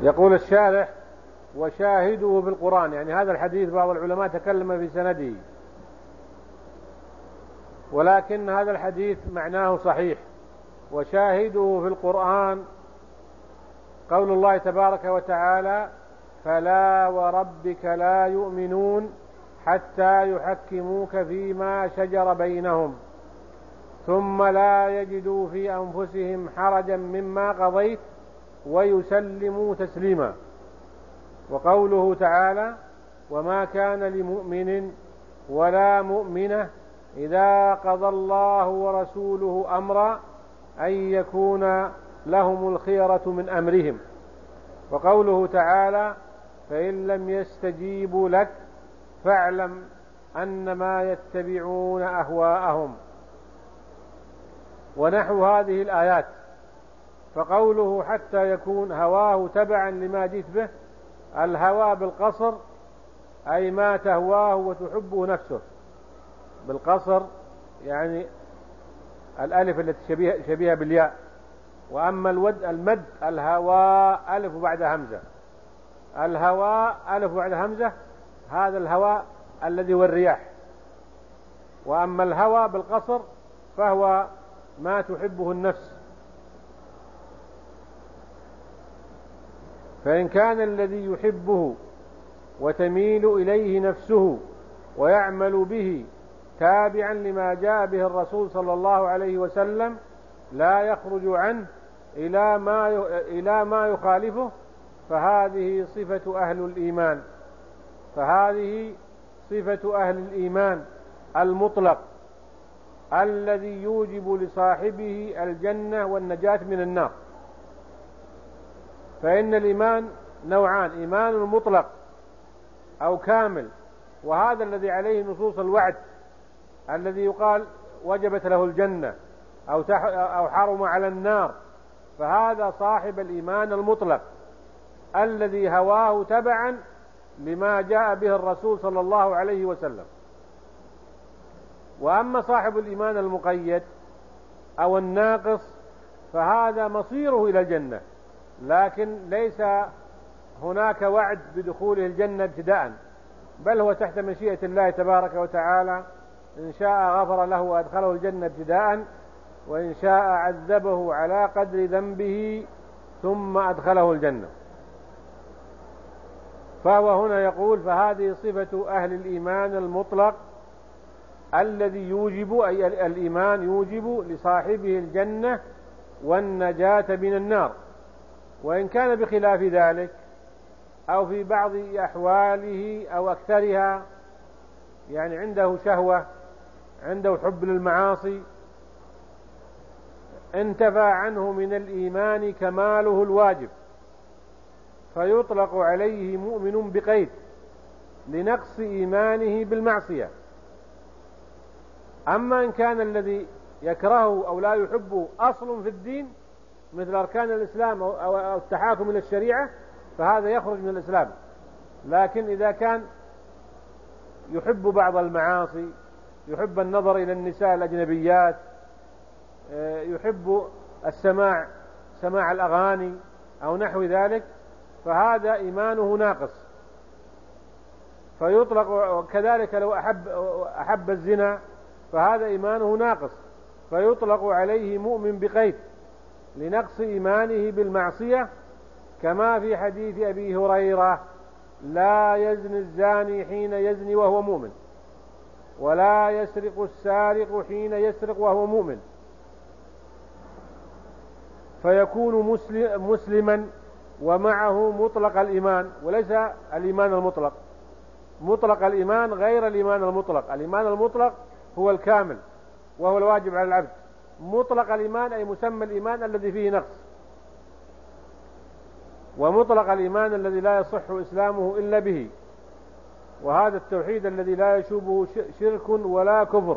يقول الشارح: وشاهده بالقرآن. يعني هذا الحديث بعض العلماء تكلم في سنده، ولكن هذا الحديث معناه صحيح. وشاهده في القرآن قول الله تبارك وتعالى: فلا وربك لا يؤمنون حتى يحكموك فيما شجر بينهم ثم لا يجدوا في أنفسهم حرجا مما قضيت ويسلموا تسليما. وقوله تعالى: وما كان لمؤمن ولا مؤمنة إذا قضى الله ورسوله أمرا أن يكون لهم الخيرة من أمرهم. وقوله تعالى: فإن لم يستجيبوا لك فاعلم أنما يتبعون أهواءهم، ونحو هذه الآيات. فقوله حتى يكون هواه تبعا لما جئت به، الهوى بالقصر أي ما تهواه وتحبه نفسه، بالقصر يعني الألف التي شبيهة بالياء. وأما المد الهوى ألف بعد همزة، الهوى ألف بعد همزة، هذا الهوى الذي هو الرياح. وأما الهوى بالقصر فهو ما تحبه النفس. فإن كان الذي يحبه وتميل إليه نفسه ويعمل به تابعا لما جاء به الرسول صلى الله عليه وسلم لا يخرج عنه إلى ما يخالفه، فهذه صفة أهل الإيمان المطلق الذي يوجب لصاحبه الجنة والنجاة من النار. فإن الإيمان نوعان: إيمان مطلق أو كامل، وهذا الذي عليه نصوص الوعد الذي يقال وجبت له الجنة أو حرم على النار، فهذا صاحب الإيمان المطلق الذي هواه تبعا لما جاء به الرسول صلى الله عليه وسلم. وأما صاحب الإيمان المقيد أو الناقص فهذا مصيره إلى الجنة، لكن ليس هناك وعد بدخوله الجنة ابتداء، بل هو تحت مشيئة الله تبارك وتعالى، إن شاء غفر له وأدخله الجنة ابتداء، وإن شاء عذبه على قدر ذنبه ثم أدخله الجنة. فهو هنا يقول: فهذه صفة أهل الإيمان المطلق الذي يوجب، أي الإيمان يوجب لصاحبه الجنة والنجاة من النار. وإن كان بخلاف ذلك أو في بعض أحواله أو أكثرها، يعني عنده شهوة، عنده حب للمعاصي، انتفى عنه من الإيمان كماله الواجب، فيطلق عليه مؤمن بقيد لنقص إيمانه بالمعصية. أما إن كان الذي يكرهه أو لا يحبه أصل في الدين مثل أركان الإسلام أو التحاكم إلى الشريعة، فهذا يخرج من الإسلام. لكن إذا كان يحب بعض المعاصي، يحب النظر إلى النساء الأجنبيات، يحب سماع الأغاني أو نحو ذلك، فهذا إيمانه ناقص، فيطلق. وكذلك لو أحب الزنا فهذا إيمانه ناقص، فيطلق عليه مؤمن بقيد لنقص إيمانه بالمعصية، كما في حديث أبي هريرة: لا يزني الزاني حين يزني وهو مؤمن، ولا يسرق السارق حين يسرق وهو مؤمن. فيكون مسلما ومعه مطلق الإيمان، وليس الإيمان المطلق. مطلق الإيمان غير الإيمان المطلق. الإيمان المطلق هو الكامل وهو الواجب على العبد. مطلق الإيمان أي مسمى الإيمان الذي فيه نقص، ومطلق الإيمان الذي لا يصح إسلامه إلا به، وهذا التوحيد الذي لا يشوبه شرك ولا كفر.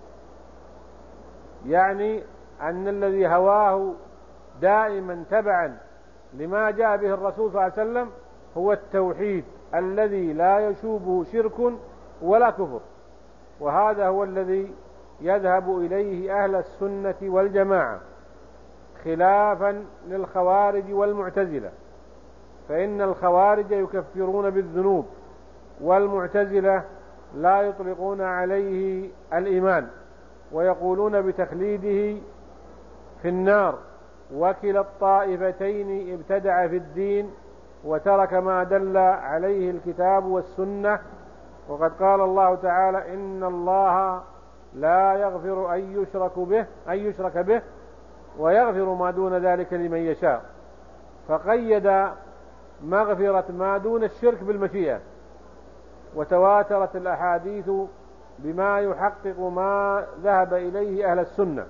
يعني أن الذي هواه دائما تبعا لما جاء به الرسول صلى الله عليه وسلم هو التوحيد الذي لا يشوبه شرك ولا كفر، وهذا هو الذي يذهب إليه أهل السنة والجماعة، خلافا للخوارج والمعتزلة، فإن الخوارج يكفرون بالذنوب، والمعتزلة لا يطلقون عليه الإيمان ويقولون بتخليده في النار. وكلا الطائفتين ابتدع في الدين وترك ما دل عليه الكتاب والسنة. وقد قال الله تعالى: إن الله لا يغفر أن يشرك به ويغفر ما دون ذلك لمن يشاء. فقيد مغفرة ما دون الشرك بالمشيئة، وتواترت الأحاديث بما يحقق ما ذهب إليه أهل السنة.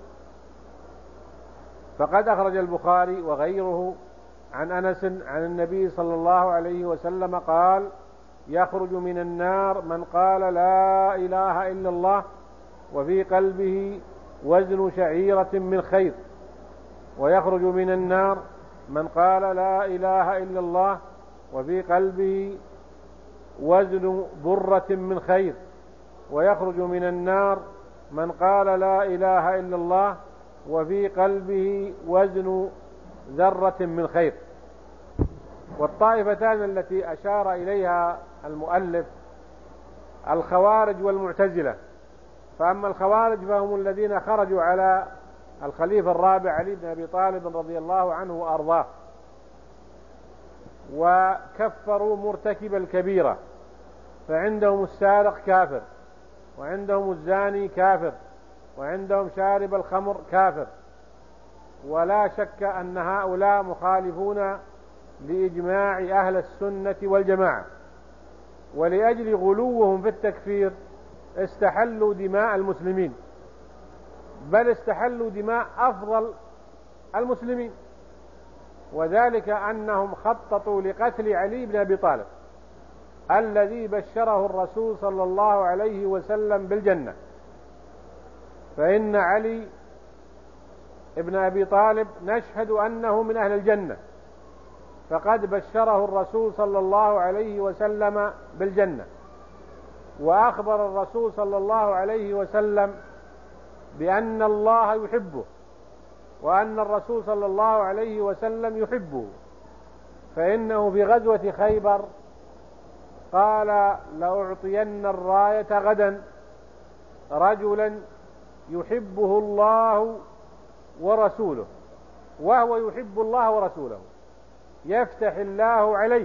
فقد أخرج البخاري وغيره عن أنس عن النبي صلى الله عليه وسلم قال: يخرج من النار من قال لا إله إلا الله وفي قلبه وزن شعيرة من خير، ويخرج من النار من قال لا إله إلا الله وفي قلبه وزن برة من خير، ويخرج من النار من قال لا إله إلا الله وفي قلبه وزن ذرة من خير. والطائفتان التي أشار إليها المؤلف الخوارج والمعتزلة. فأما الخوارج فهم الذين خرجوا على الخليفة الرابع علي بن أبي طالب رضي الله عنه وأرضاه، وكفروا مرتكب الكبيرة، فعندهم السارق كافر، وعندهم الزاني كافر، وعندهم شارب الخمر كافر. ولا شك أن هؤلاء مخالفون لإجماع أهل السنة والجماعة، ولأجل غلوهم في التكفير استحلوا دماء المسلمين، بل استحلوا دماء أفضل المسلمين، وذلك أنهم خططوا لقتل علي بن أبي طالب الذي بشره الرسول صلى الله عليه وسلم بالجنة. فإن علي ابن أبي طالب نشهد أنه من أهل الجنة، فقد بشره الرسول صلى الله عليه وسلم بالجنة. وأخبر الرسول صلى الله عليه وسلم بأن الله يحبه، وأن الرسول صلى الله عليه وسلم يحبه. فإنه في غزوة خيبر قال: لأعطين الراية غدا رجلا يحبه الله ورسوله وهو يحب الله ورسوله، يفتح الله عليه.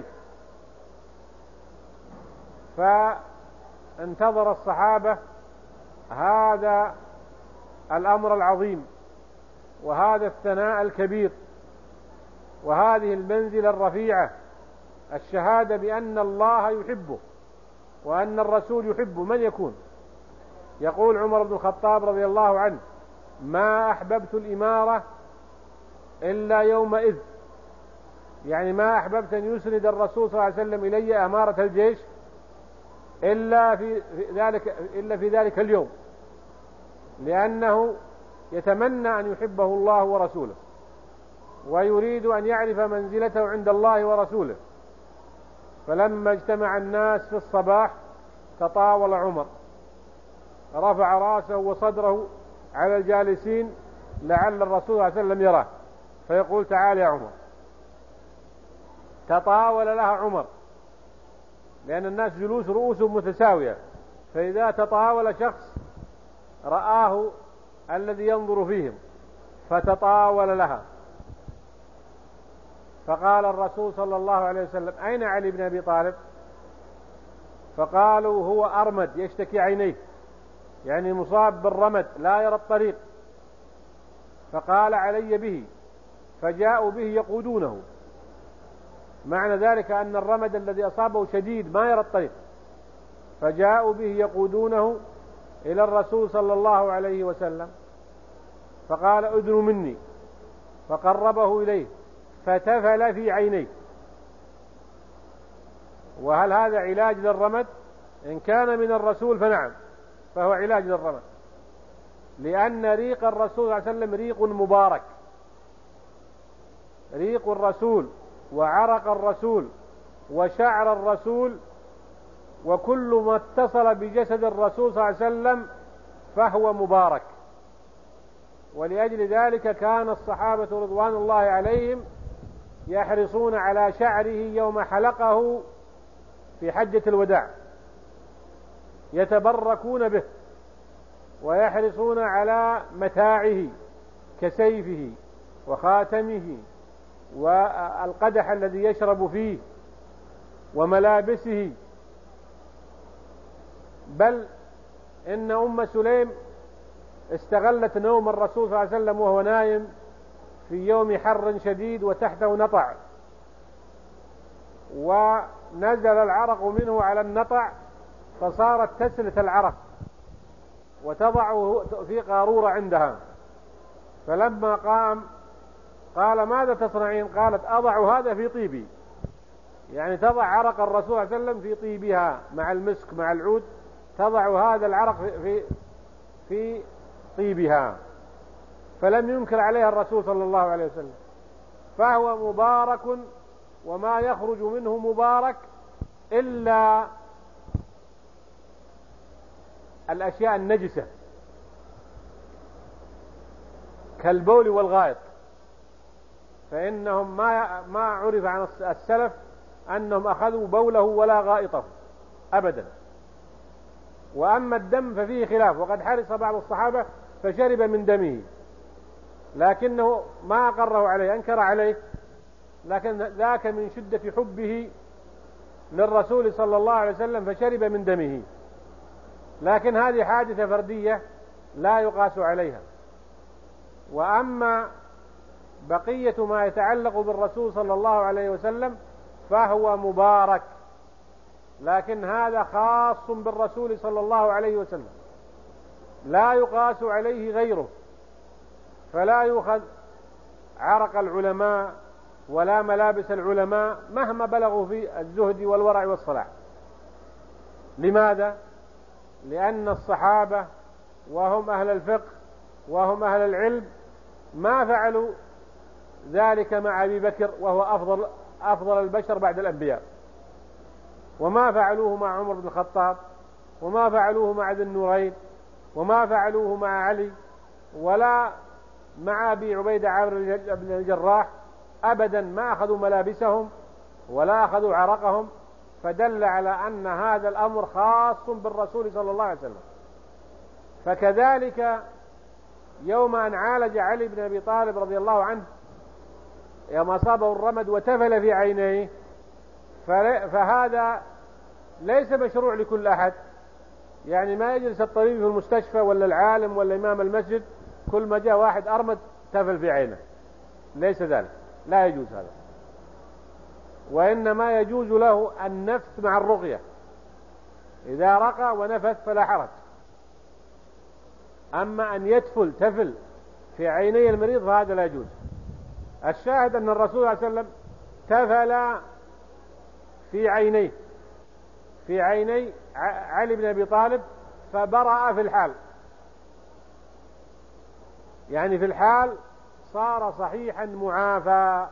فانتظر الصحابة هذا الأمر العظيم، وهذا الثناء الكبير، وهذه المنزلة الرفيعة، الشهادة بأن الله يحبه وأن الرسول يحبه. من يكون؟ يقول عمر بن الخطاب رضي الله عنه: ما أحببت الإمارة إلا يومئذ، يعني ما أحببت أن يسند الرسول صلى الله عليه وسلم إلي أمارة الجيش إلا في ذلك اليوم، لأنه يتمنى أن يحبه الله ورسوله، ويريد أن يعرف منزلته عند الله ورسوله. فلما اجتمع الناس في الصباح تطاول عمر، رفع رأسه وصدره على الجالسين لعل الرسول صلى الله عليه وسلم يراه، فيقول: تعال يا عمر. تطاول لها عمر، لأن الناس جلوس رؤوسهم متساوية، فإذا تطاول شخص رآه الذي ينظر فيهم فتطاول لها. فقال الرسول صلى الله عليه وسلم: أين علي بن أبي طالب؟ فقالوا: هو أرمد يشتكي عينيه، يعني مصاب بالرمد لا يرى الطريق. فقال: علي به. فجاءوا به يقودونه، معنى ذلك أن الرمد الذي أصابه شديد ما يرى الطريق. فجاءوا به يقودونه إلى الرسول صلى الله عليه وسلم، فقال: أدنوا مني. فقربه إليه فتفل في عينيه. وهل هذا علاج للرمد؟ إن كان من الرسول فنعم، فهو علاج للرمد، لأن ريق الرسول صلى الله عليه وسلم ريق مبارك، ريق الرسول وعرق الرسول وشعر الرسول وكل ما اتصل بجسد الرسول صلى الله عليه وسلم فهو مبارك. ولأجل ذلك كان الصحابة رضوان الله عليهم يحرصون على شعره يوم حلقه في حجة الوداع، يتبركون به، ويحرصون على متاعه كسيفه وخاتمه والقدح الذي يشرب فيه وملابسه. بل إن أم سليم استغلت نوم الرسول صلى الله عليه وسلم وهو نائم في يوم حر شديد وتحته نطع، ونزل العرق منه على النطع فصارت تسلت العرق وتضعه في قارورة عندها. فلما قام قال: ماذا تصنعين؟ قالت: أضع هذا في طيبي، يعني تضع عرق الرسول صلى الله عليه وسلم في طيبها مع المسك مع العود، تضع هذا العرق في طيبها. فلم ينكر عليها الرسول صلى الله عليه وسلم، فهو مبارك، وما يخرج منه مبارك إلا الأشياء النجسة كالبول والغائط، فإنهم ما عرف عن السلف أنهم أخذوا بوله ولا غائطه أبدا. وأما الدم ففيه خلاف، وقد حرص بعض الصحابة فشرب من دمه، لكنه ما أقره عليه، أنكر عليه، لكن ذاك من شدة حبه للرسول صلى الله عليه وسلم فشرب من دمه. لكن هذه حادثة فردية لا يقاس عليها. وأما بقية ما يتعلق بالرسول صلى الله عليه وسلم فهو مبارك، لكن هذا خاص بالرسول صلى الله عليه وسلم، لا يقاس عليه غيره، فلا يؤخذ عرق العلماء ولا ملابس العلماء مهما بلغوا في الزهد والورع والصلاح. لماذا؟ لأن الصحابة وهم أهل الفقه وهم أهل العلم ما فعلوا ذلك مع أبي بكر وهو أفضل البشر بعد الأنبياء، وما فعلوه مع عمر بن الخطاب، وما فعلوه مع ذي النورين، وما فعلوه مع علي، ولا مع أبي عبيدة عامر بن الجراح أبدا. ما أخذوا ملابسهم ولا أخذوا عرقهم، فدل على أن هذا الأمر خاص بالرسول صلى الله عليه وسلم. فكذلك يوم أن عالج علي بن أبي طالب رضي الله عنه يوم أصابه الرمد وتفل في عينيه، فهذا ليس مشروع لكل أحد، يعني ما يجلس الطبيب في المستشفى ولا العالم ولا إمام المسجد كل ما جاء واحد أرمد تفل في عينه، ليس ذلك، لا يجوز هذا. وإنما يجوز له النفث مع الرقية، إذا رقى ونفث فلا حرج. أما أن يتفل تفل في عيني المريض فهذا لا يجوز. الشاهد أن الرسول صلى الله عليه وسلم تفل في عيني علي بن أبي طالب فبرأ في الحال، يعني في الحال صار صحيحا معافى،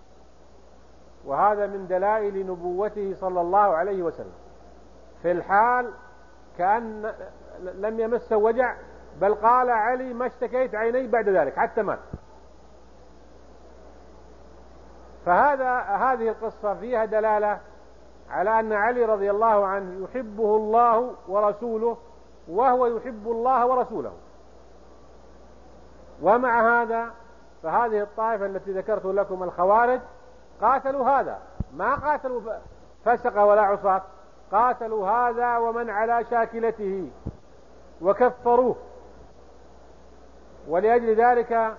وهذا من دلائل نبوته صلى الله عليه وسلم. في الحال كأن لم يمسه وجع، بل قال علي: ما اشتكيت عيني بعد ذلك حتى مات. هذه القصة فيها دلالة على أن علي رضي الله عنه يحبه الله ورسوله، وهو يحب الله ورسوله. ومع هذا فهذه الطائفة التي ذكرت لكم الخوارج قاتلوا هذا، ما قاتلوا فسق ولا عصاة، قاتلوا هذا ومن على شاكلته وكفروه. ولأجل ذلك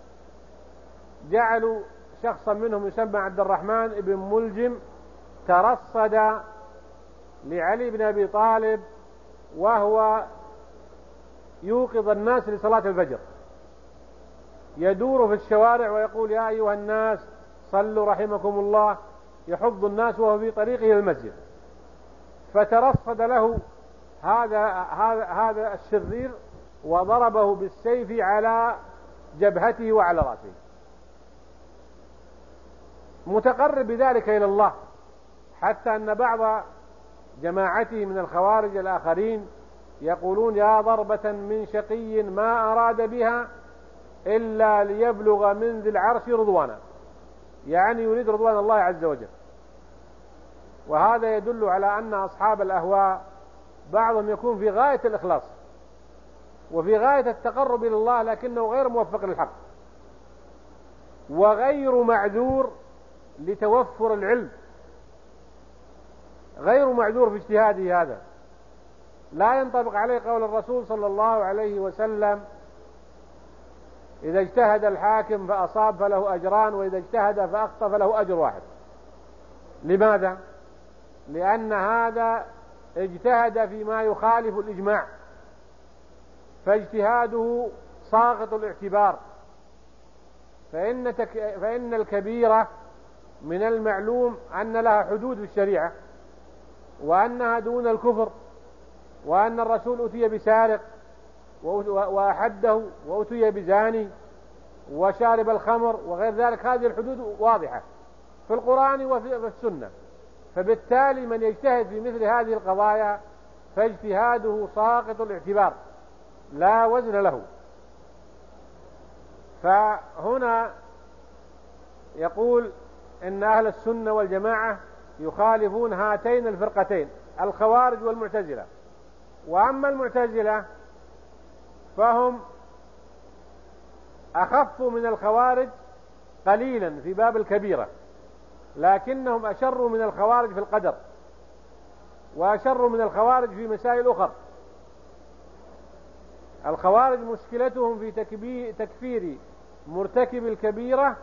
جعلوا شخصا منهم يسمى عبد الرحمن بن ملجم ترصد لعلي بن أبي طالب وهو يوقظ الناس لصلاة الفجر، يدور في الشوارع ويقول: يا أيها الناس صلوا رحمكم الله، يحض الناس وهو في طريقه إلى المسجد. فترصد له هذا الشرير وضربه بالسيف على جبهته وعلى رأسه، متقرب بذلك إلى الله، حتى أن بعض جماعته من الخوارج الآخرين يقولون: يا ضربة من شقي ما أراد بها إلا ليبلغ من ذي العرش رضوانا، يعني يريد رضوان الله عز وجل. وهذا يدل على أن أصحاب الأهواء بعضهم يكون في غاية الإخلاص وفي غاية التقرب إلى الله، لكنه غير موفق للحق وغير معذور لتوفر العلم، غير معذور في اجتهاده. هذا لا ينطبق عليه قول الرسول صلى الله عليه وسلم: إذا اجتهد الحاكم فأصاب فله أجران، وإذا اجتهد فأخطأ فله أجر واحد. لماذا؟ لأن هذا اجتهد فيما يخالف الإجماع، فاجتهاده ساقط الاعتبار، فإن الكبيرة من المعلوم أن لها حدود في الشريعة، وأنها دون الكفر، وأن الرسول أتي بسارق وأحده، وأتي بزاني وشارب الخمر وغير ذلك. هذه الحدود واضحة في القرآن وفي السنة، فبالتالي من يجتهد في مثل هذه القضايا فاجتهاده ساقط الاعتبار لا وزن له. فهنا يقول إن أهل السنة والجماعة يخالفون هاتين الفرقتين، الخوارج والمعتزلة. وأما المعتزلة فهم أخف من الخوارج قليلا في باب الكبيرة، لكنهم أشر من الخوارج في القدر، وأشر من الخوارج في مسائل أخرى. الخوارج مشكلتهم في تكفير مرتكب الكبيرة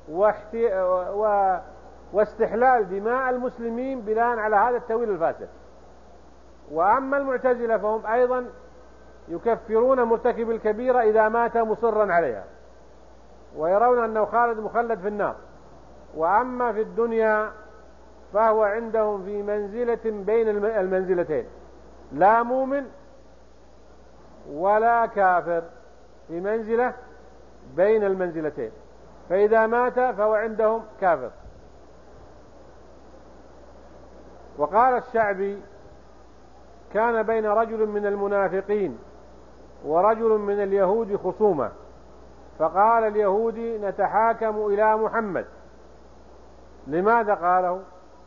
واستحلال دماء المسلمين بناء على هذا التأويل الفاسد. وأما المعتزلة فهم أيضا يكفرون مرتكب الكبيرة إذا مات مصرا عليها، ويرون أنه مخلد في النار. وأما في الدنيا فهو عندهم في منزلة بين المنزلتين، لا مؤمن ولا كافر، في منزلة بين المنزلتين، فإذا مات فهو عندهم كافر. وقال الشعبي: كان بين رجل من المنافقين ورجل من اليهود خصومة، فقال اليهودي: نتحاكم إلى محمد. لماذا قاله؟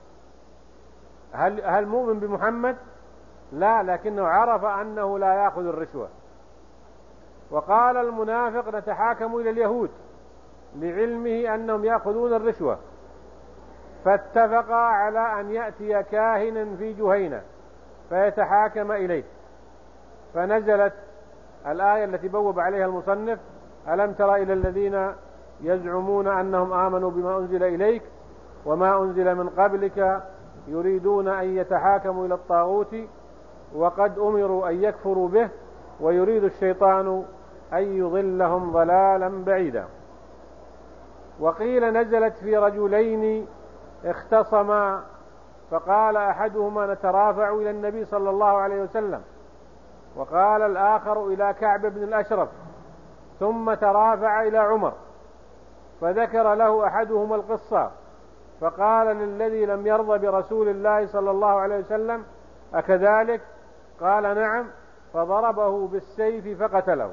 هل مؤمن بمحمد؟ لا، لكنه عرف أنه لا يأخذ الرشوة. وقال المنافق: نتحاكم إلى اليهود، لعلمه أنهم يأخذون الرشوة. فاتفقا على أن يأتي كاهنا في جهينة فيتحاكم إليه، فنزلت الآية التي بوب عليها المصنف: ألم تر إلى الذين يزعمون أنهم آمنوا بما أنزل إليك وما أنزل من قبلك يريدون أن يتحاكموا إلى الطاغوت وقد أمروا أن يكفروا به ويريد الشيطان أن يضلهم ضلالا بعيدا. وقيل نزلت في رجلين اختصما، فقال أحدهما: نترافع إلى النبي صلى الله عليه وسلم، وقال الآخر إلى كعب بن الأشرف، ثم ترافع إلى عمر، فذكر له أحدهما القصة، فقال للذي لم يرضى برسول الله صلى الله عليه وسلم: أكذلك؟ قال: نعم، فضربه بالسيف فقتله.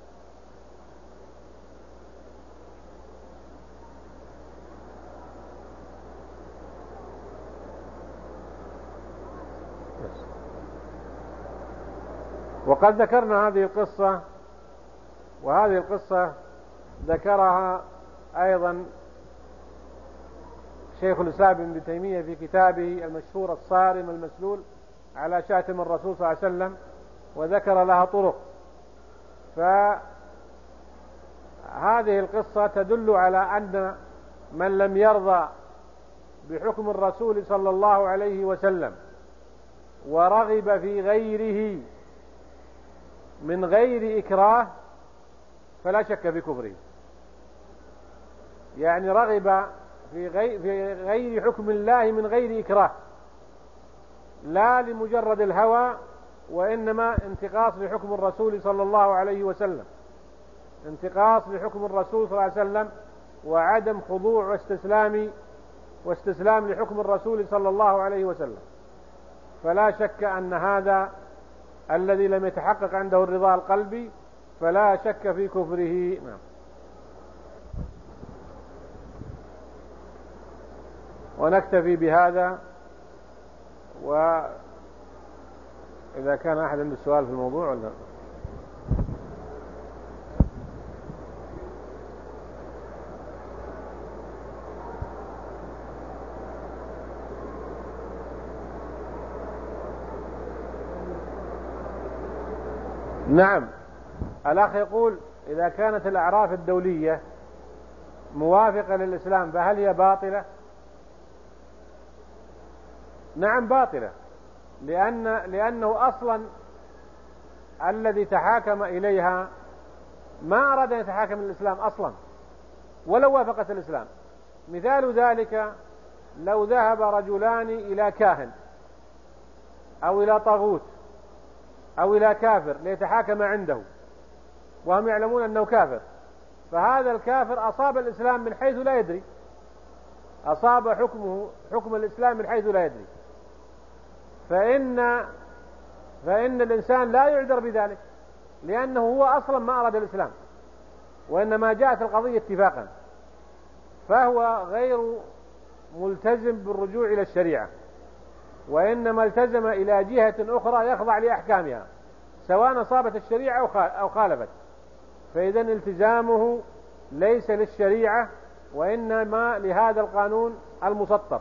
وقد ذكرنا هذه القصة، وهذه القصة ذكرها أيضا شيخ الإسلام ابن تيمية في كتابه المشهور الصارم المسلول على شاتم الرسول صلى الله عليه وسلم، وذكر لها طرق. فهذه القصة تدل على أن من لم يرضى بحكم الرسول صلى الله عليه وسلم ورغب في غيره من غير إكراه فلا شك في كفره. يعني رغب في غير حكم الله من غير إكراه، لا لمجرد الهوى، وإنما انتقاص لحكم الرسول صلى الله عليه وسلم، انتقاص لحكم الرسول صلى الله عليه وسلم، وعدم خضوع واستسلام لحكم الرسول صلى الله عليه وسلم. فلا شك أن هذا الذي لم يتحقق عنده الرضا القلبي فلا شك في كفره. نعم. ونكتفي بهذا. وإذا كان أحد عنده سؤال في الموضوع ولا. نعم، الأخ يقول إذا كانت الأعراف الدولية موافقة للإسلام فهل هي باطلة؟ نعم باطلة، لأنه أصلا الذي تحاكم إليها ما أراد أن يتحاكم للإسلام أصلا ولو وافقت الإسلام. مثال ذلك لو ذهب رجلان إلى كاهن أو إلى طاغوت أو إلى كافر ليتحاكم عنده وهم يعلمون أنه كافر، فهذا الكافر أصاب الإسلام من حيث لا يدري، أصاب حكم الإسلام من حيث لا يدري، فإن الإنسان لا يعذر بذلك، لأنه هو أصلا ما أراد الإسلام وإنما جاءت القضية اتفاقا، فهو غير ملتزم بالرجوع إلى الشريعة، وإنما التزم إلى جهة أخرى يخضع لأحكامها سواء أصابت الشريعة أو خالفت، فإذا التزامه ليس للشريعة وإنما لهذا القانون المسطر،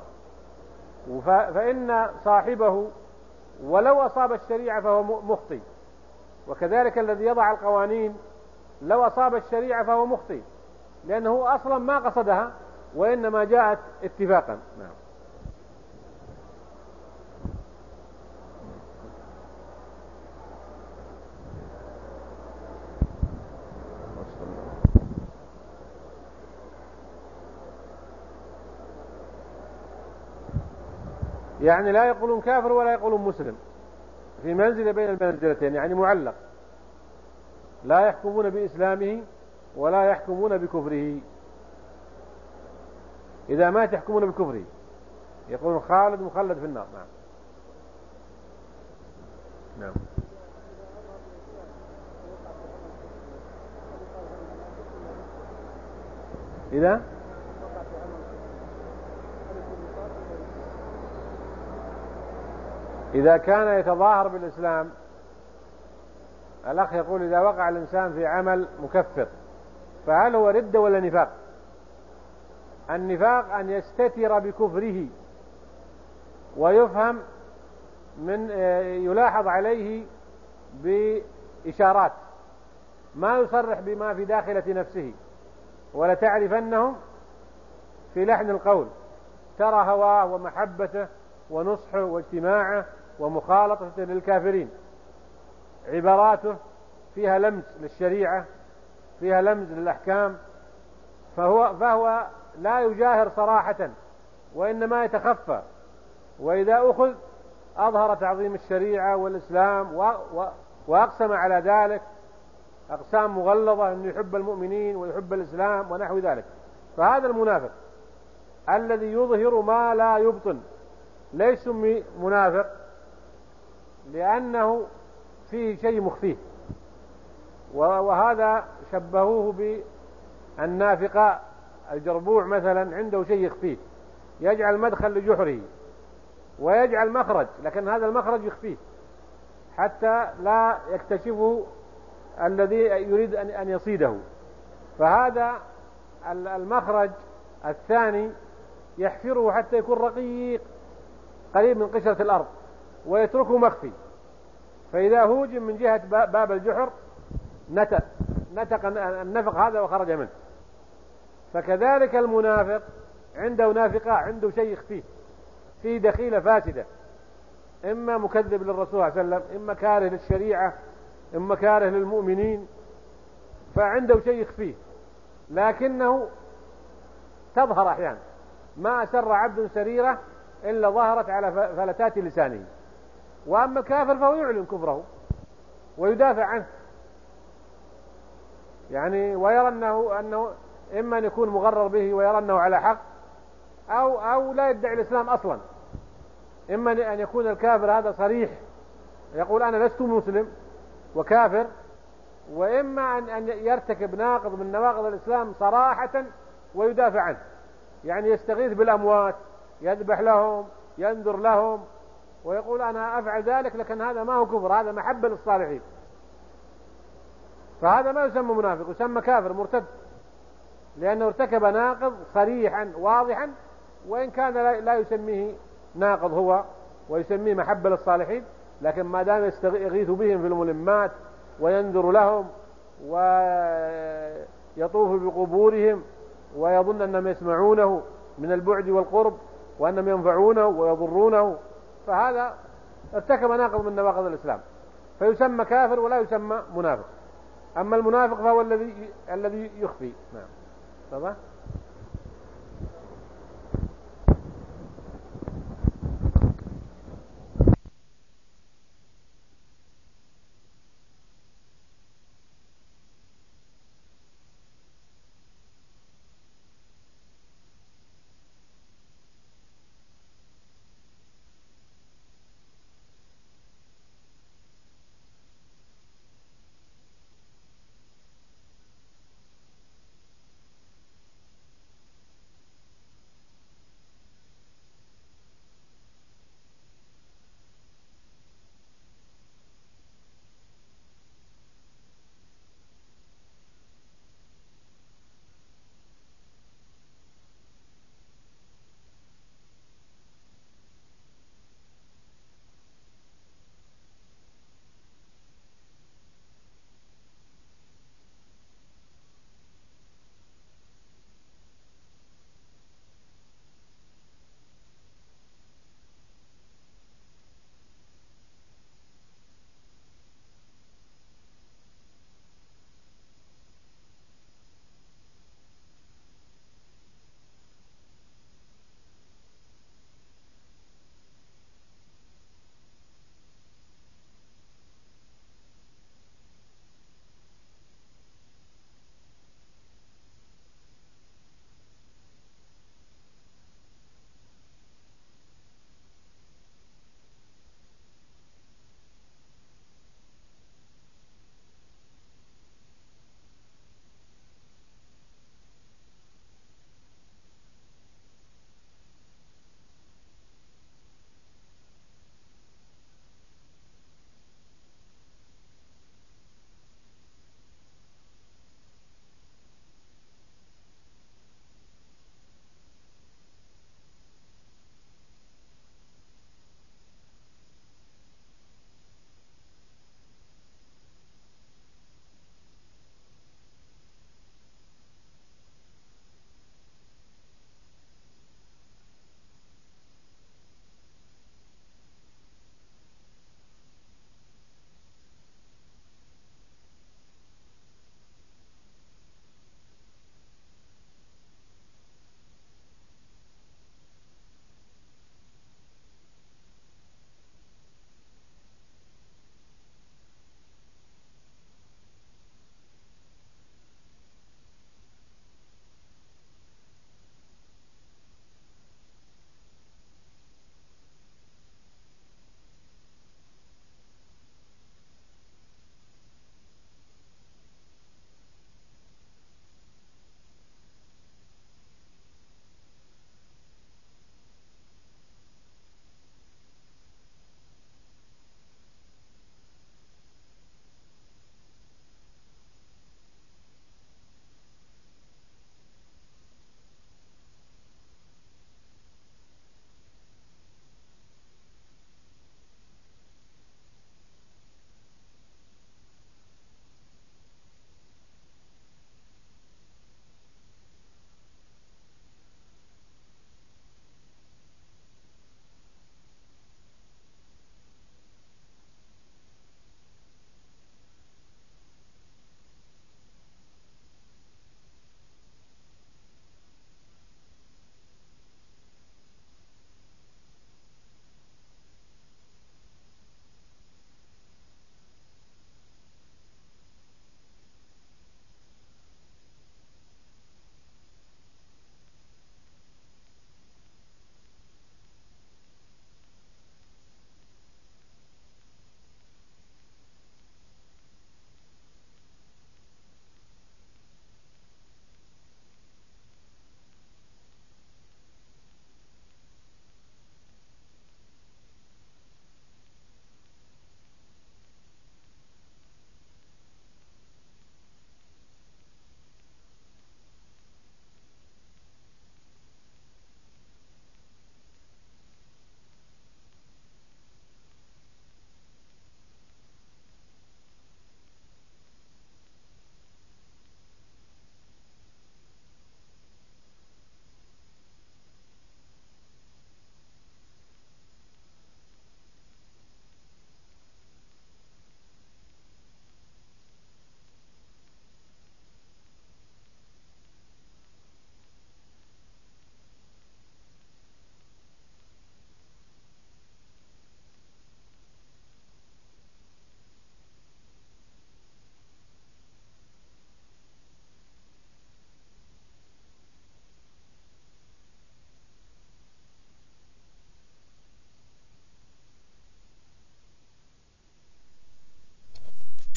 فإن صاحبه ولو أصاب الشريعة فهو مخطئ، وكذلك الذي يضع القوانين لو أصاب الشريعة فهو مخطئ، لأنه أصلا ما قصدها وإنما جاءت اتفاقا. نعم. يعني لا يقولون كافر ولا يقولون مسلم، في منزلة بين المنزلتين، يعني معلق، لا يحكمون بإسلامه ولا يحكمون بكفره، إذا مات يحكمون بكفره، يقولون خالد مخلد في النار. نعم. نعم. إذا كان يتظاهر بالإسلام، الأخ يقول إذا وقع الإنسان في عمل مكفر فهل هو ردة ولا نفاق؟ النفاق أن يستتر بكفره ويفهم من يلاحظ عليه بإشارات، ما يصرح بما في داخلة نفسه، ولا تعرفنهم في لحن القول، ترى هواه ومحبته ونصحه واجتماعه ومخالطته للكافرين، عباراته فيها لمس للشريعة، فيها لمس للأحكام، فهو لا يجاهر صراحة وإنما يتخفى، وإذا أخذ أظهر تعظيم الشريعة والإسلام وأقسم على ذلك أقسام مغلظة أنه يحب المؤمنين ويحب الإسلام ونحو ذلك، فهذا المنافق الذي يظهر ما لا يبطن ليس منافق، لأنه فيه شيء مخفيه، وهذا شبهوه بالنافقاء الجربوع مثلا، عنده شيء يخفيه، يجعل مدخل لجحره ويجعل مخرج، لكن هذا المخرج يخفيه حتى لا يكتشفه الذي يريد أن يصيده، فهذا المخرج الثاني يحفره حتى يكون رقيق قريب من قشرة الأرض ويتركه مخفي، فإذا هوجم من جهة باب الجحر نتق النفق هذا وخرج منه. فكذلك المنافق عنده نافقاء، عنده شيء يخفيه، فيه دخيلة فاسدة، إما مكذب للرسول صلى الله عليه وسلم، إما كاره للشريعة، إما كاره للمؤمنين، فعنده شيء يخفيه، لكنه تظهر أحيانا، ما أسر عبد سريرة إلا ظهرت على فلتات لسانه. وأما الكافر فهو يعلن كفره ويدافع عنه، يعني ويرى أنه إما أن يكون مغرر به ويرى أنه على حق، أو لا يدعي الإسلام أصلا، إما أن يكون الكافر هذا صريح يقول أنا لست مسلم وكافر، وإما أن يرتكب ناقض من نواقض الإسلام صراحة ويدافع عنه، يعني يستغيث بالأموات يذبح لهم ينذر لهم ويقول أنا أفعل ذلك، لكن هذا ما هو كفر، هذا محبة للصالحين، فهذا ما يسمى منافق، يسمى كافر مرتد، لأنه ارتكب ناقض صريحا واضحا، وإن كان لا يسميه ناقض هو ويسميه محبة للصالحين، لكن ما دام يغيث بهم في الملمات وينذر لهم ويطوف بقبورهم ويظن أنهم يسمعونه من البعد والقرب وأنهم ينفعونه ويضرونه، فهذا ارتكب ناقض من نواقض الإسلام، فيسمى كافر ولا يسمى منافق. أما المنافق فهو الذي يخفي. نعم.